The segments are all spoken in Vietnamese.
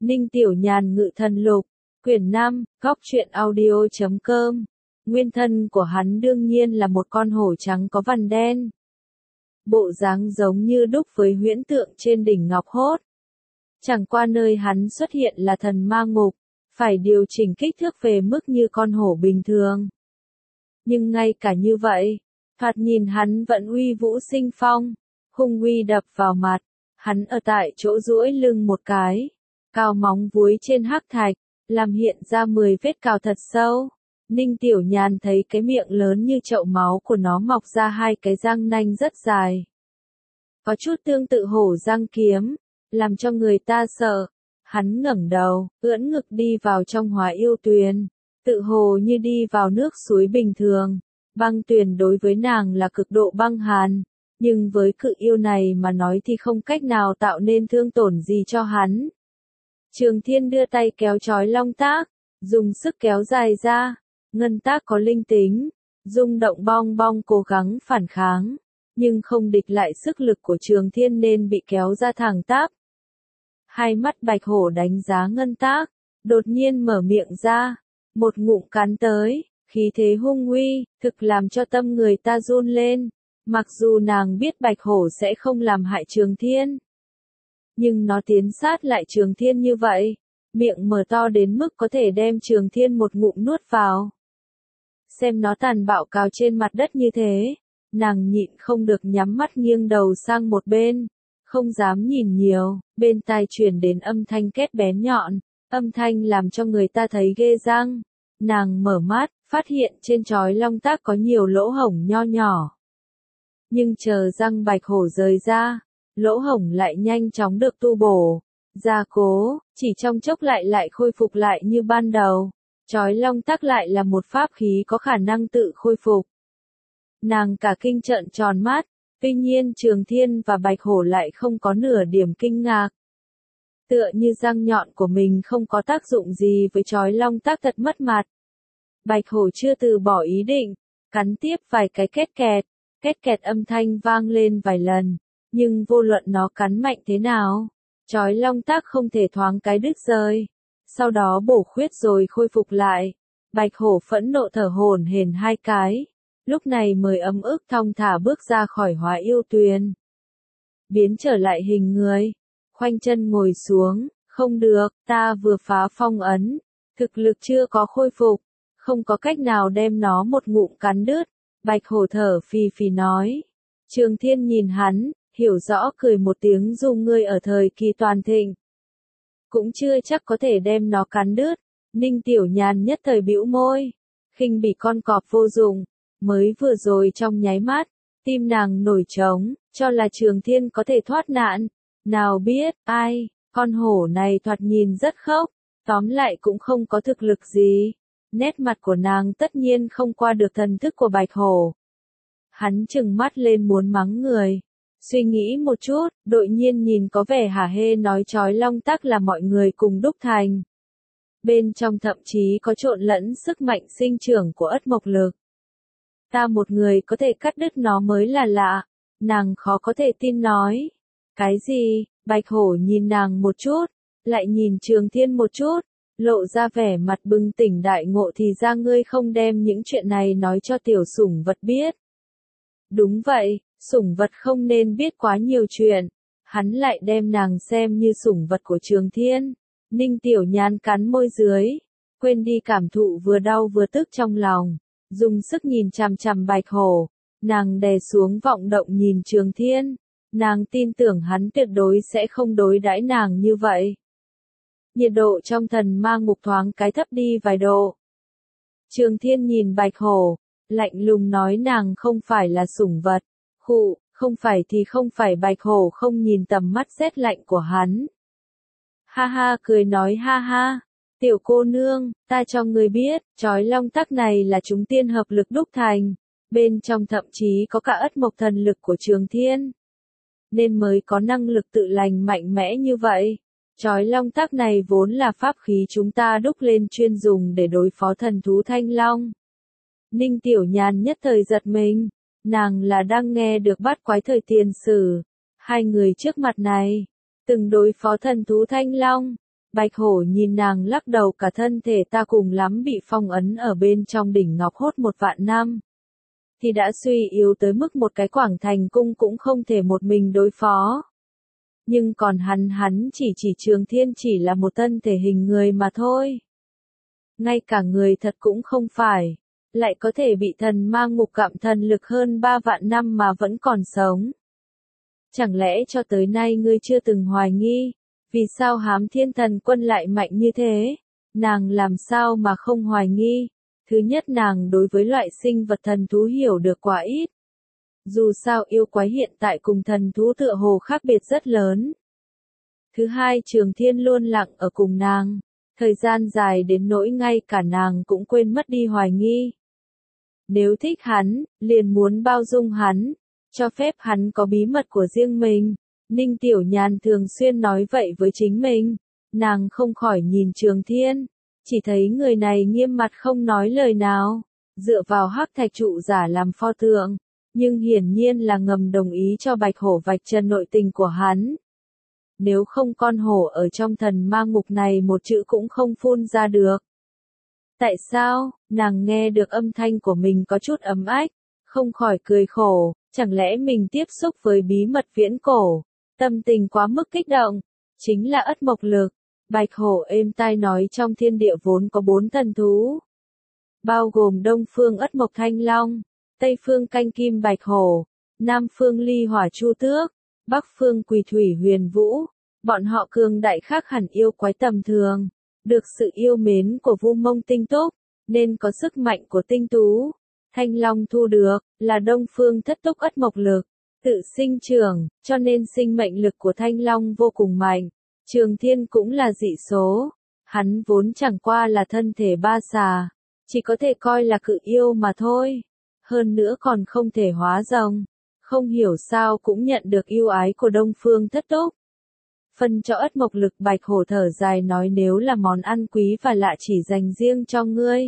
Ninh Tiểu Nhàn Ngự Thần Lục, quyển 5, góc truyện audio.com. Nguyên thân của hắn đương nhiên là một con hổ trắng có vằn đen. Bộ dáng giống như đúc với huyễn tượng trên đỉnh Ngọc Hốt. Chẳng qua nơi hắn xuất hiện là thần ma ngục, phải điều chỉnh kích thước về mức như con hổ bình thường. Nhưng ngay cả như vậy, thoạt nhìn hắn vẫn uy vũ sinh phong, hung uy đập vào mặt. Hắn ở tại chỗ duỗi lưng một cái, cào móng vuốt trên hắc thạch, làm hiện ra 10 vết cào thật sâu. Ninh Tiểu Nhàn thấy cái miệng lớn như chậu máu của nó mọc ra hai cái răng nanh rất dài. Có chút tương tự hổ răng kiếm, làm cho người ta sợ. Hắn ngẩng đầu, ưỡn ngực đi vào trong Hóa Yêu Tuyền, tự hồ như đi vào nước suối bình thường. Băng tuyền đối với nàng là cực độ băng hàn, nhưng với cự yêu này mà nói thì không cách nào tạo nên thương tổn gì cho hắn. Trường Thiên đưa tay kéo chói long tác, dùng sức kéo dài ra. Ngân tác có linh tính, rung động bong bong cố gắng phản kháng, nhưng không địch lại sức lực của Trường Thiên nên bị kéo ra thẳng tắp. Hai mắt bạch hổ đánh giá ngân tác, đột nhiên mở miệng ra, một ngụm cắn tới, khí thế hung uy, thực làm cho tâm người ta run lên. Mặc dù nàng biết bạch hổ sẽ không làm hại Trường Thiên, nhưng nó tiến sát lại Trường Thiên như vậy, miệng mở to đến mức có thể đem Trường Thiên một ngụm nuốt vào. Xem nó tàn bạo cào trên mặt đất như thế, nàng nhịn không được nhắm mắt nghiêng đầu sang một bên, không dám nhìn nhiều. Bên tai truyền đến âm thanh két bén nhọn, âm thanh làm cho người ta thấy ghê răng. Nàng mở mắt, phát hiện trên chói long tác có nhiều lỗ hổng nho nhỏ. Nhưng chờ răng bạch hổ rời ra, lỗ hổng lại nhanh chóng được tu bổ, gia cố, chỉ trong chốc lại khôi phục lại như ban đầu. Chói long tác lại là một pháp khí có khả năng tự khôi phục. Nàng cả kinh trợn tròn mắt, tuy nhiên Trường Thiên và bạch hổ lại không có nửa điểm kinh ngạc. Tựa như răng nhọn của mình không có tác dụng gì với chói long tác thật mất mặt. Bạch hổ chưa từ bỏ ý định, cắn tiếp vài cái két kẹt âm thanh vang lên vài lần, nhưng vô luận nó cắn mạnh thế nào, chói long tác không thể thoáng cái đứt rời, sau đó bổ khuyết rồi khôi phục lại. Bạch hổ phẫn nộ thở hổn hển hai cái, lúc này mới ấm ức thong thả bước ra khỏi Hóa Yêu Tuyền. Biến trở lại hình người, khoanh chân ngồi xuống, không được, ta vừa phá phong ấn, thực lực chưa có khôi phục, không có cách nào đem nó một ngụm cắn đứt. Bạch hổ thở phì phì nói. Trường Thiên nhìn hắn, hiểu rõ cười một tiếng, dù ngươi ở thời kỳ toàn thịnh, cũng chưa chắc có thể đem nó cắn đứt. Ninh Tiểu Nhàn nhất thời bĩu môi, khinh bỉ con cọp vô dụng, mới vừa rồi trong nháy mắt, tim nàng nổi trống, cho là Trường Thiên có thể thoát nạn. Nào biết, ai, con hổ này thoạt nhìn rất khốc, tóm lại cũng không có thực lực gì. Nét mặt của nàng tất nhiên không qua được thần thức của bạch hổ. Hắn trừng mắt lên muốn mắng người. Suy nghĩ một chút, đột nhiên nhìn có vẻ hả hê nói chói long tác là mọi người cùng đúc thành. Bên trong thậm chí có trộn lẫn sức mạnh sinh trưởng của ất mộc lực. Ta một người có thể cắt đứt nó mới là lạ. Nàng khó có thể tin nói. Cái gì? Bạch hổ nhìn nàng một chút, lại nhìn Trường Thiên một chút, lộ ra vẻ mặt bừng tỉnh đại ngộ. Thì ra ngươi không đem những chuyện này nói cho tiểu sủng vật biết. Đúng vậy, sủng vật không nên biết quá nhiều chuyện. Hắn lại đem nàng xem như sủng vật của Trường Thiên. Ninh Tiểu Nhàn cắn môi dưới, quên đi cảm thụ vừa đau vừa tức trong lòng, dùng sức nhìn chằm chằm bạch hổ. Nàng đè xuống vọng động nhìn Trường Thiên. Nàng tin tưởng hắn tuyệt đối sẽ không đối đãi nàng như vậy. Nhiệt độ trong thần ma ngục thoáng cái thấp đi vài độ. Trường Thiên nhìn bạch hổ, lạnh lùng nói nàng không phải là sủng vật. Khụ, không phải thì không phải. Bạch hổ không nhìn tầm mắt rét lạnh của hắn. Ha ha cười nói ha ha, tiểu cô nương, ta cho ngươi biết, chói long tác này là chúng tiên hợp lực đúc thành. Bên trong thậm chí có cả ất mộc thần lực của Trường Thiên, nên mới có năng lực tự lành mạnh mẽ như vậy. Chói long tác này vốn là pháp khí chúng ta đúc lên chuyên dùng để đối phó thần thú thanh long. Ninh Tiểu Nhàn nhất thời giật mình, nàng là đang nghe được bát quái thời tiền sử. Hai người trước mặt này, từng đối phó thần thú thanh long, Bạch hổ nhìn nàng lắc đầu, cả thân thể ta cùng lắm bị phong ấn ở bên trong đỉnh ngọc hốt 1 vạn năm. Thì đã suy yếu tới mức một cái Quảng Thành cung cũng không thể một mình đối phó. Nhưng còn hắn chỉ Trường Thiên chỉ là một thân thể hình người mà thôi. Ngay cả người thật cũng không phải, lại có thể bị thần ma ngục gặm thần lực hơn 3 vạn năm mà vẫn còn sống. Chẳng lẽ cho tới nay ngươi chưa từng hoài nghi, vì sao Hám Thiên Thần Quân lại mạnh như thế? Nàng làm sao mà không hoài nghi? Thứ nhất, nàng đối với loại sinh vật thần thú hiểu được quá ít. Dù sao yêu quái hiện tại cùng thần thú tựa hồ khác biệt rất lớn. Thứ hai, Trường Thiên luôn lặng ở cùng nàng, thời gian dài đến nỗi ngay cả nàng cũng quên mất đi hoài nghi. Nếu thích hắn, liền muốn bao dung hắn, cho phép hắn có bí mật của riêng mình. Ninh Tiểu Nhàn thường xuyên nói vậy với chính mình, nàng không khỏi nhìn Trường Thiên, chỉ thấy người này nghiêm mặt không nói lời nào, dựa vào hắc thạch trụ giả làm pho tượng, nhưng hiển nhiên là ngầm đồng ý cho Bạch Hổ vạch trần nội tình của hắn. Nếu không con hổ ở trong thần ma ngục này một chữ cũng không phun ra được. Tại sao? Nàng nghe được âm thanh của mình có chút ấm ách, không khỏi cười khổ, chẳng lẽ mình tiếp xúc với bí mật viễn cổ, tâm tình quá mức kích động, chính là ất mộc lực. Bạch hổ êm tai nói trong thiên địa vốn có 4 thần thú, bao gồm đông phương ất mộc thanh long, tây phương canh kim bạch hổ, nam phương ly hỏa chu tước, bắc phương quỳ thủy huyền vũ. Bọn họ cường đại khác hẳn yêu quái tầm thường, được sự yêu mến của Vu Mông Tinh Túc, nên có sức mạnh của tinh tú. Thanh long thu được là đông phương thất túc ất mộc lực, tự sinh trưởng, cho nên sinh mệnh lực của thanh long vô cùng mạnh. Trường Thiên cũng là dị số, hắn vốn chẳng qua là thân thể ba xà, chỉ có thể coi là cự yêu mà thôi. Hơn nữa còn không thể hóa rồng, không hiểu sao cũng nhận được yêu ái của đông phương thất túc. Phân cho ất mộc lực. Bạch hổ thở dài nói, nếu là món ăn quý và lạ chỉ dành riêng cho ngươi,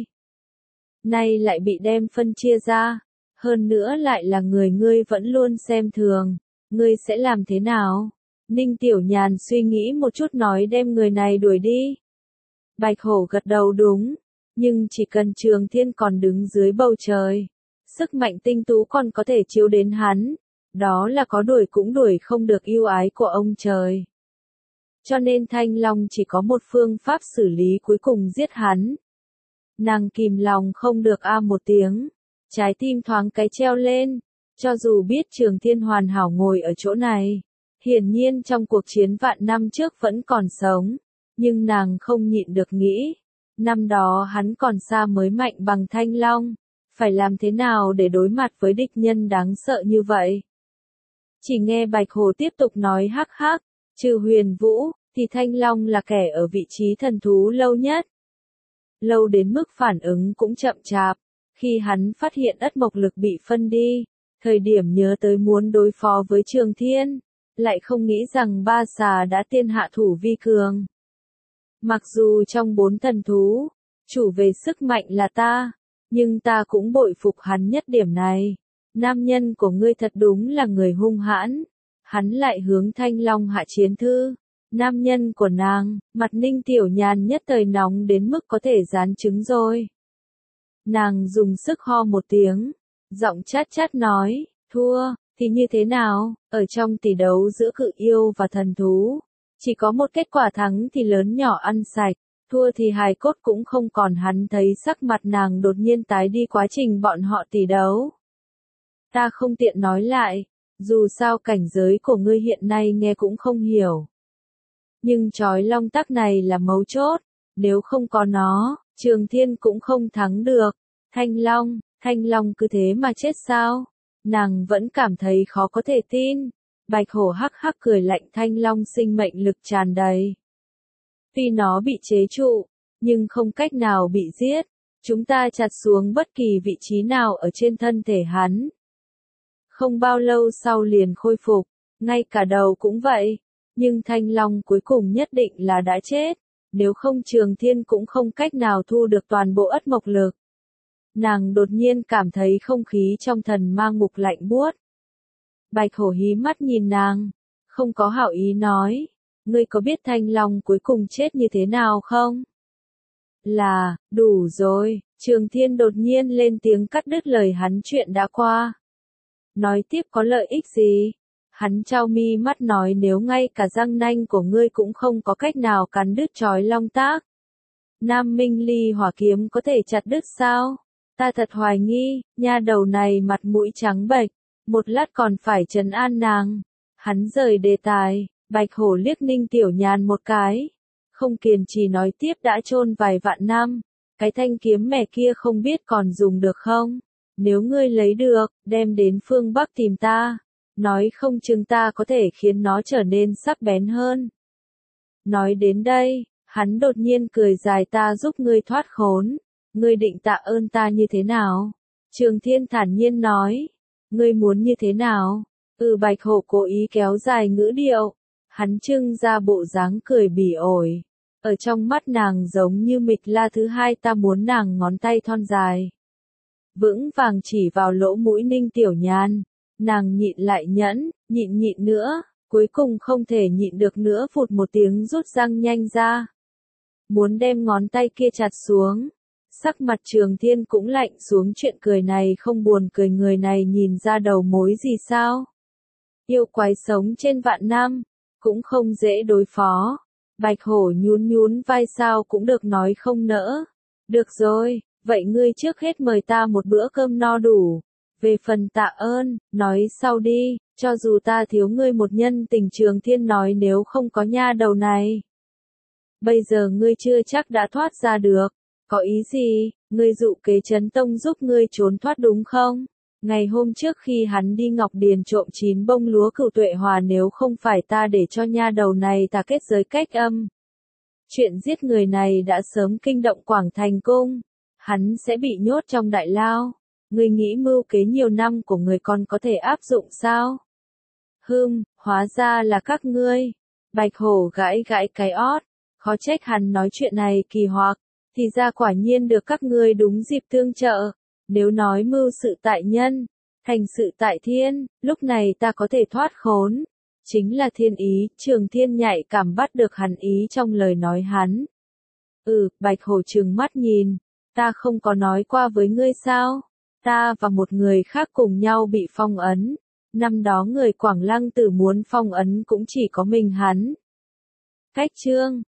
nay lại bị đem phân chia ra, hơn nữa lại là người ngươi vẫn luôn xem thường, ngươi sẽ làm thế nào? Ninh Tiểu Nhàn suy nghĩ một chút nói, đem người này đuổi đi. Bạch hổ gật đầu đúng, nhưng chỉ cần Trường Thiên còn đứng dưới bầu trời, sức mạnh tinh tú còn có thể chiếu đến hắn, đó là có đuổi cũng đuổi không được yêu ái của ông trời. Cho nên Thanh Long chỉ có một phương pháp xử lý cuối cùng, giết hắn. Nàng kìm lòng không được một tiếng, trái tim thoáng cái treo lên, cho dù biết Trường Thiên hoàn hảo ngồi ở chỗ này, hiển nhiên trong cuộc chiến vạn năm trước vẫn còn sống, nhưng nàng không nhịn được nghĩ, năm đó hắn còn xa mới mạnh bằng Thanh Long, phải làm thế nào để đối mặt với địch nhân đáng sợ như vậy? Chỉ nghe Bạch Hổ tiếp tục nói, hắc hắc, trừ Huyền Vũ, thì Thanh Long là kẻ ở vị trí thần thú lâu nhất. Lâu đến mức phản ứng cũng chậm chạp, khi hắn phát hiện ất mộc lực bị phân đi, thời điểm nhớ tới muốn đối phó với Trường Thiên, lại không nghĩ rằng ba xà đã tiên hạ thủ vi cường. Mặc dù trong 4 thần thú, chủ về sức mạnh là ta, nhưng ta cũng bội phục hắn nhất điểm này. Nam nhân của ngươi thật đúng là người hung hãn. Hắn lại hướng Thanh Long hạ chiến thư. Nam nhân của nàng, mặt Ninh Tiểu Nhàn nhất thời nóng đến mức có thể rán trứng rồi. Nàng dùng sức ho một tiếng, giọng chát chát nói, thua, thì như thế nào, ở trong tỷ đấu giữa cự yêu và thần thú, chỉ có một kết quả, thắng thì lớn nhỏ ăn sạch, thua thì hài cốt cũng không còn. Hắn thấy sắc mặt nàng đột nhiên tái đi, quá trình bọn họ tỷ đấu. Ta không tiện nói lại, dù sao cảnh giới của ngươi hiện nay nghe cũng không hiểu. Nhưng chói long tắc này là mấu chốt, nếu không có nó, Trường Thiên cũng không thắng được. Thanh Long cứ thế mà chết sao? Nàng vẫn cảm thấy khó có thể tin. Bạch hổ hắc hắc cười lạnh, Thanh Long sinh mệnh lực tràn đầy. Tuy nó bị chế trụ, nhưng không cách nào bị giết. Chúng ta chặt xuống bất kỳ vị trí nào ở trên thân thể hắn. Không bao lâu sau liền khôi phục, ngay cả đầu cũng vậy. Nhưng Thanh Long cuối cùng nhất định là đã chết, nếu không Trường Thiên cũng không cách nào thu được toàn bộ ất mộc lực. Nàng đột nhiên cảm thấy không khí trong thần ma ngục lạnh buốt. Bạch hổ hí mắt nhìn nàng, không có hảo ý nói, Ngươi có biết Thanh Long cuối cùng chết như thế nào không? Là, đủ rồi, Trường Thiên đột nhiên lên tiếng cắt đứt lời hắn chuyện đã qua. Nói tiếp có lợi ích gì? Hắn trao mi mắt nói nếu ngay cả răng nanh của ngươi cũng không có cách nào cắn đứt chói long tác. Nam Minh Ly hỏa kiếm có thể chặt đứt sao? Ta thật hoài nghi, nha đầu này mặt mũi trắng bệch, một lát còn phải trấn an nàng. Hắn rời đề tài, Bạch Hổ liếc Ninh Tiểu Nhàn một cái. Không kiên trì nói tiếp đã chôn vài vạn năm, cái thanh kiếm mẻ kia không biết còn dùng được không? Nếu ngươi lấy được, đem đến phương Bắc tìm ta, nói không chừng ta có thể khiến nó trở nên sắc bén hơn. Nói đến đây, hắn đột nhiên cười dài ta giúp ngươi thoát khốn, ngươi định tạ ơn ta như thế nào? Trường Thiên thản nhiên nói, ngươi muốn như thế nào? Bạch Hổ cố ý kéo dài ngữ điệu, hắn trưng ra bộ dáng cười bỉ ổi. Ở trong mắt nàng giống như Mịch La thứ hai ta muốn nàng ngón tay thon dài. Vững vàng chỉ vào lỗ mũi Ninh Tiểu Nhàn, nàng nhịn lại nhẫn, nhịn nữa, cuối cùng không thể nhịn được nữa phụt một tiếng rút răng nhanh ra. Muốn đem ngón tay kia chặt xuống. Sắc mặt Trường Thiên cũng lạnh xuống chuyện cười này không buồn cười người này nhìn ra đầu mối gì sao. Yêu quái sống trên vạn năm, cũng không dễ đối phó. Bạch Hổ nhún vai sao cũng được nói không nỡ. Được rồi, vậy ngươi trước hết mời ta một bữa cơm no đủ. Về phần tạ ơn, nói sau đi, cho dù ta thiếu ngươi một nhân tình Trường Thiên nói nếu không có nha đầu này. Bây giờ ngươi chưa chắc đã thoát ra được. Có ý gì, ngươi dụ kế Trấn Tông giúp ngươi trốn thoát đúng không? Ngày hôm trước khi hắn đi Ngọc Điền trộm 9 bông lúa Cửu Tuệ Hòa nếu không phải ta để cho nha đầu này ta kết giới cách âm. Chuyện giết người này đã sớm kinh động Quảng Thành Cung. Hắn sẽ bị nhốt trong đại lao. Ngươi nghĩ mưu kế nhiều năm của người còn có thể áp dụng sao? Hóa ra là các ngươi. Bạch Hổ gãi cái ót. Khó trách hắn nói chuyện này kỳ hoặc. Thì ra quả nhiên được các ngươi đúng dịp tương trợ. Nếu nói mưu sự tại nhân, thành sự tại thiên, lúc này ta có thể thoát khốn. Chính là thiên ý, Trường Thiên nhạy cảm bắt được hắn ý trong lời nói hắn. Bạch Hổ trừng mắt nhìn, ta không có nói qua với ngươi sao? Ta và một người khác cùng nhau bị phong ấn. Năm đó người Quảng Lăng Tử muốn phong ấn cũng chỉ có mình hắn. Cách chương